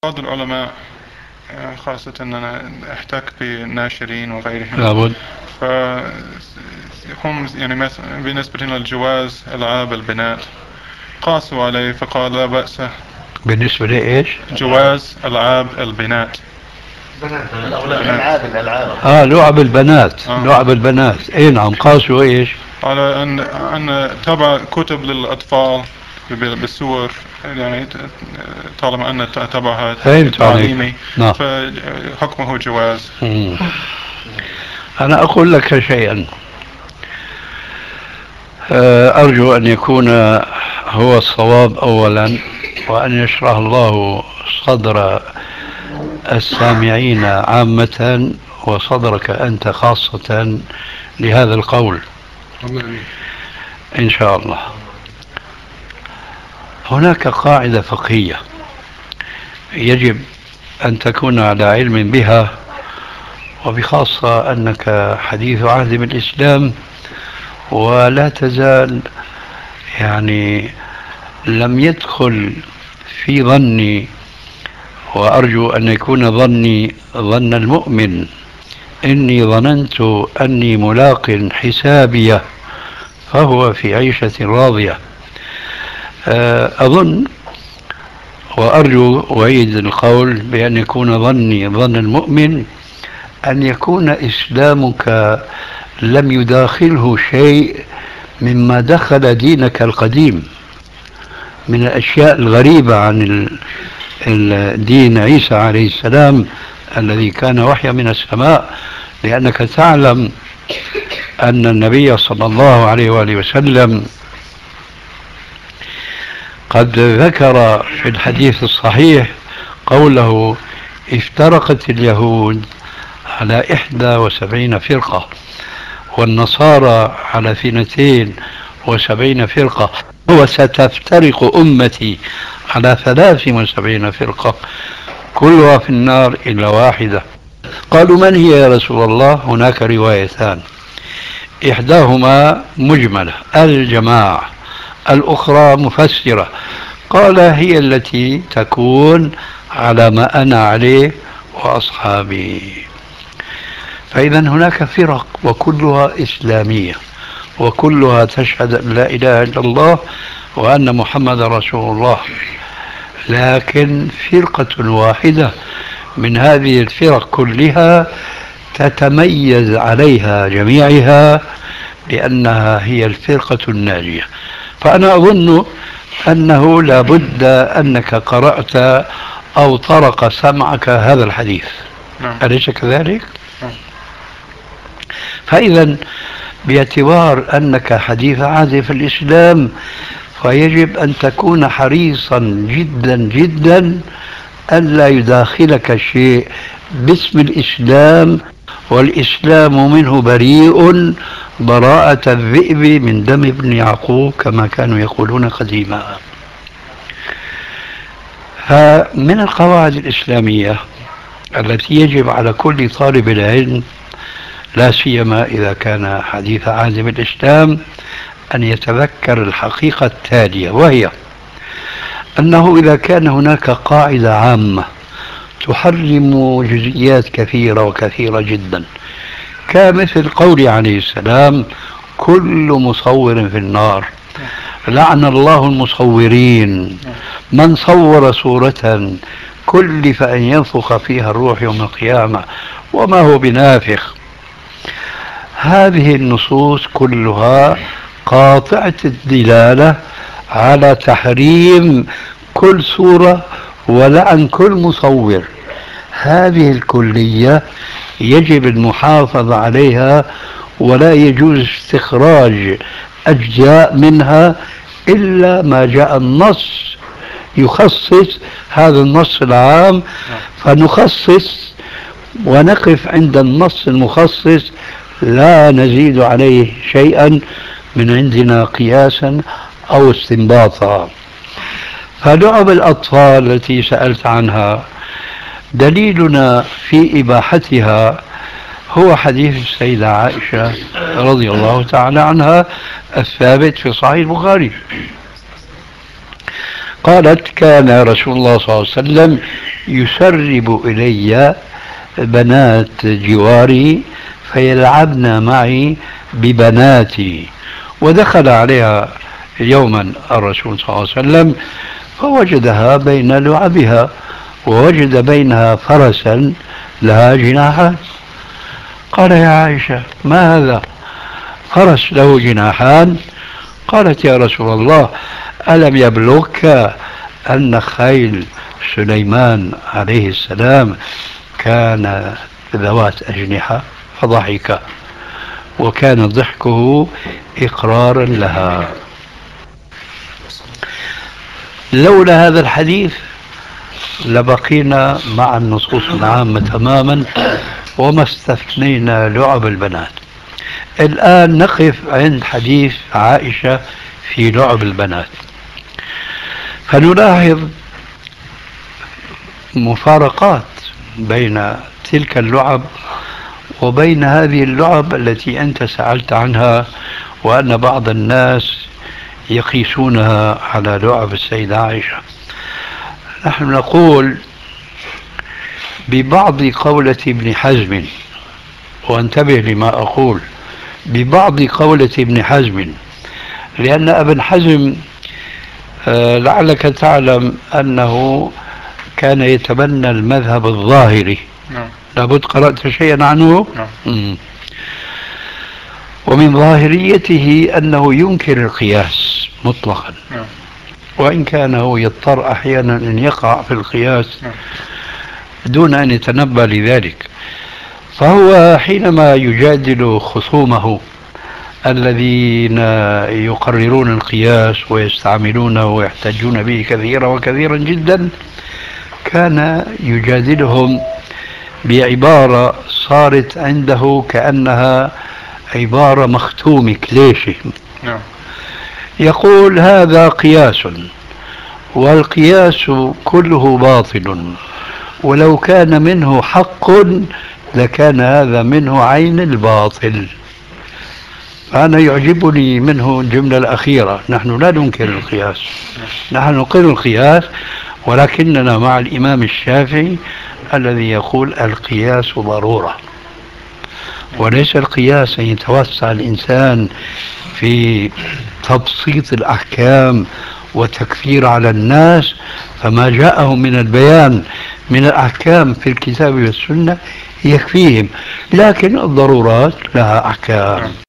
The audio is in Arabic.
بعض العلماء خاصة أننا احتك بالناشرين وغيرهم لابد. فهم يعني مثلا بالنسبة للجواز ألعاب البنات قاسوا عليه فقال لا بأس. بالنسبة لإيش؟ جواز ألعاب البنات. لعب البنات. لعب البنات. اي نعم، قاسوا ايش؟ على أن تبع كتب للأطفال بالسور، يعني طالما أن تبعها تعليمي فحكمه جواز. أنا أقول لك شيئا أرجو أن يكون هو الصواب أولا، وأن يشرح الله صدر السامعين عامة وصدرك أنت خاصة لهذا القول إن شاء الله. هناك قاعدة فقهية يجب أن تكون على علم بها، وبخاصة أنك حديث عهد بالإسلام ولا تزال يعني لم يدخل في ظني، وأرجو أن يكون ظني ظن المؤمن، إني ظننت أني ملاق حسابيه فهو في عيشة راضية. أظن وأرجو أعيد القول بأن يكون ظني ظن المؤمن أن يكون إسلامك لم يداخله شيء مما دخل دينك القديم من الأشياء الغريبة عن الدين عيسى عليه السلام الذي كان وحيا من السماء، لأنك تعلم أن النبي صلى الله عليه وآله وسلم قد ذكر في الحديث الصحيح قوله: افترقت اليهود على 71 فرقة والنصارى على 72 فرقة وستفترق أمتي على 73 فرقة كلها في النار إلا واحدة. قالوا: من هي يا رسول الله؟ هناك روايتان، إحداهما مجملة الجماعة، الأخرى مفسرة. قال: هي التي تكون على ما أنا عليه وأصحابي. فإذا هناك فرق وكلها إسلامية وكلها تشهد أن لا إله إلا الله وأن محمد رسول الله، لكن فرقة واحدة من هذه الفرق كلها تتميز عليها جميعها لأنها هي الفرقة الناجية. فأنا أظن أنه لابد أنك قرأت أو طرق سمعك هذا الحديث، أليس كذلك؟ فإذا باعتبار أنك حديث عهد في الإسلام فيجب أن تكون حريصا جدا جدا ألا يداخلك شيء باسم الإسلام، والإسلام منه بريء براءة الذئب من دم ابن يعقوب كما كانوا يقولون قديما. فمن القواعد الإسلامية التي يجب على كل طالب العلم لا سيما إذا كان حديث عهد بالإسلام أن يتذكر الحقيقة التالية، وهي أنه إذا كان هناك قاعدة عامة تحرم جزئيات كثيرة وكثيرة جدا، كمثل قول عليه السلام: كل مصور في النار، لعن الله المصورين، من صور صورة كلف أن ينفخ فيها الروح يوم القيامة وما هو بنافخ. هذه النصوص كلها قاطعة الدلالة على تحريم كل صورة ولعن كل مصور. هذه الكلية يجب المحافظة عليها، ولا يجوز استخراج أجزاء منها إلا ما جاء النص يخصص هذا النص العام، فنخصص ونقف عند النص المخصص لا نزيد عليه شيئا من عندنا قياسا أو استنباطا. فلعب الأطفال التي سألت عنها دليلنا في إباحتها هو حديث السيدة عائشة رضي الله تعالى عنها الثابت في صحيح البخاري. قالت: كان رسول الله صلى الله عليه وسلم يسرب إلي بنات جواري فيلعبن معي ببناتي. ودخل عليها يوما الرسول صلى الله عليه وسلم فوجدها بين لعبها، ووجد بينها فرسا لها جناحات. قال يا عائشة ما هذا؟ فرس له جناحان؟ قالت يا رسول الله ألم يبلغك أن خيل سليمان عليه السلام كان ذوات أجنحة؟ فضحك، وكان ضحكه إقرارا لها. لولا هذا الحديث لبقينا مع النصوص العامة تماما وما استثنينا لعب البنات. الآن نقف عند حديث عائشة في لعب البنات، فنلاحظ مفارقات بين تلك اللعب وبين هذه اللعب التي أنت سألت عنها، وأن بعض الناس يقيسونها على لعب السيدة عائشة. نحن نقول ببعض قولة ابن حزم، وانتبه لما أقول، ببعض قولة ابن حزم، لأن ابن حزم لعلك تعلم أنه كان يتبنى المذهب الظاهري. لابد قرأت شيئا عنه. ومن ظاهريته أنه ينكر القياس مطلقا، وإن كان هو يضطر أحيانا أن يقع في القياس دون أن يتنبأ لذلك. فهو حينما يجادل خصومه الذين يقررون القياس ويستعملونه ويحتجون به كثيرا وكثيرا جدا، كان يجادلهم بعبارة صارت عنده كأنها عبارة مختومة كليشة. يقول هذا قياس، والقياس كله باطل، ولو كان منه حق لكان هذا منه عين الباطل. أنا يعجبني منه الجملة الأخيرة: نحن لا ننكر القياس، نحن نقر القياس، ولكننا مع الإمام الشافعي الذي يقول القياس ضرورة، وليس القياس أن يتوسع الإنسان في تبسيط الأحكام وتكثير على الناس، فما جاءه من البيان من الأحكام في الكتاب والسنة يكفيهم، لكن الضرورات لها أحكام.